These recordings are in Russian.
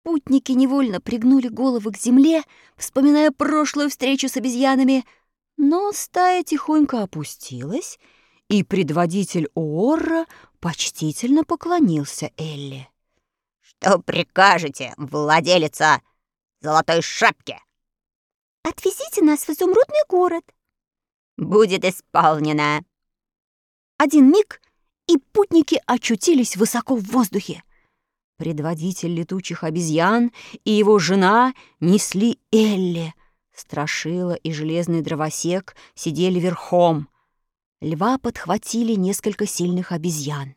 Путники невольно пригнули головы к земле, вспоминая прошлую встречу с обезьянами, но стая тихонько опустилась, и предводитель Уорра почтительно поклонился Элли. «Что прикажете, владелица золотой шапки?» «Отвезите нас в изумрудный город». «Будет исполнено». Один миг, и путники очутились высоко в воздухе. Предводитель летучих обезьян и его жена несли Элли. Страшила и железный дровосек сидели верхом. Льва подхватили несколько сильных обезьян.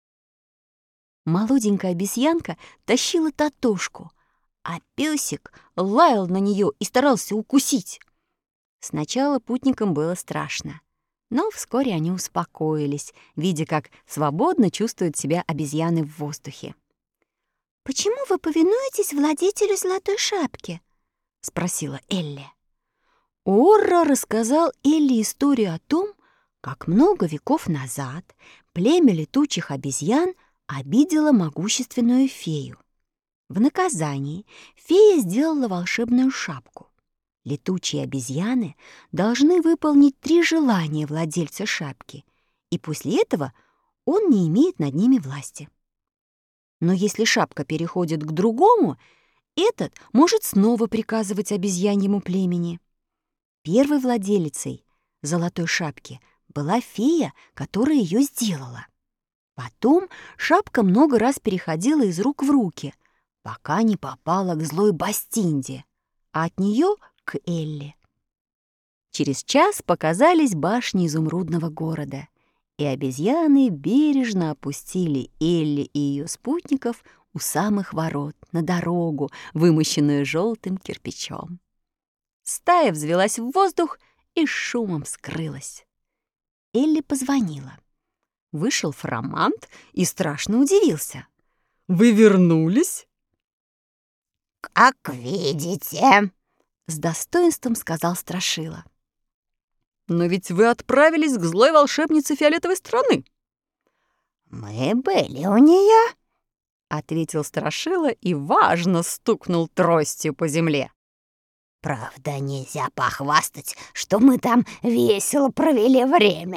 Молоденькая обезьянка тащила Татошку, а песик лаял на нее и старался укусить. Сначала путникам было страшно, но вскоре они успокоились, видя, как свободно чувствуют себя обезьяны в воздухе. «Почему вы повинуетесь владетелю золотой шапки?» — спросила Элли. Уорра рассказал Элли историю о том, как много веков назад племя летучих обезьян обидело могущественную фею. В наказании фея сделала волшебную шапку. Летучие обезьяны должны выполнить 3 желания владельца шапки, и после этого он не имеет над ними власти. Но если шапка переходит к другому, этот может снова приказывать обезьяньему племени. Первой владелицей золотой шапки была фея, которая ее сделала. Потом шапка много раз переходила из рук в руки, пока не попала к злой Бастинде, а от нее к Элли. Через час показались башни изумрудного города, и обезьяны бережно опустили Элли и ее спутников у самых ворот на дорогу, вымощенную желтым кирпичом. Стая взвелась в воздух и шумом скрылась. Элли позвонила. Вышел Фромант и страшно удивился. «Вы вернулись?» «Как видите», — с достоинством сказал Страшила. «Но ведь вы отправились к злой волшебнице фиолетовой страны». «Мы были у нее», — ответил Страшила и важно стукнул тростью по земле. «Правда, нельзя похвастать, что мы там весело провели время».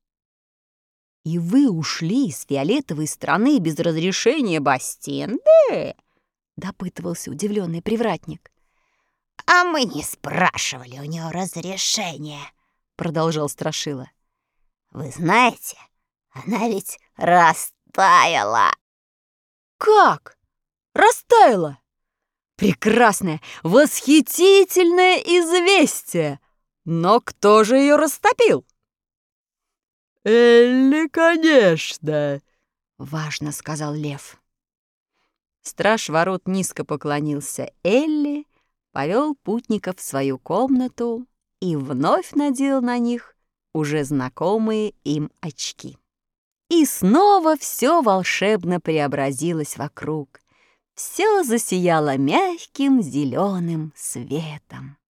«И вы ушли из фиолетовой страны без разрешения Бастинды?» — допытывался удивленный привратник. «А мы не спрашивали у нее разрешения», — продолжал Страшила. «Вы знаете, она ведь растаяла». «Как? Растаяла? Прекрасное, восхитительное известие! Но кто же ее растопил?» «Элли, конечно», — важно сказал лев. Страж ворот низко поклонился Элли, повел путников в свою комнату и вновь надел на них уже знакомые им очки. И снова все волшебно преобразилось вокруг. Все засияло мягким зеленым светом.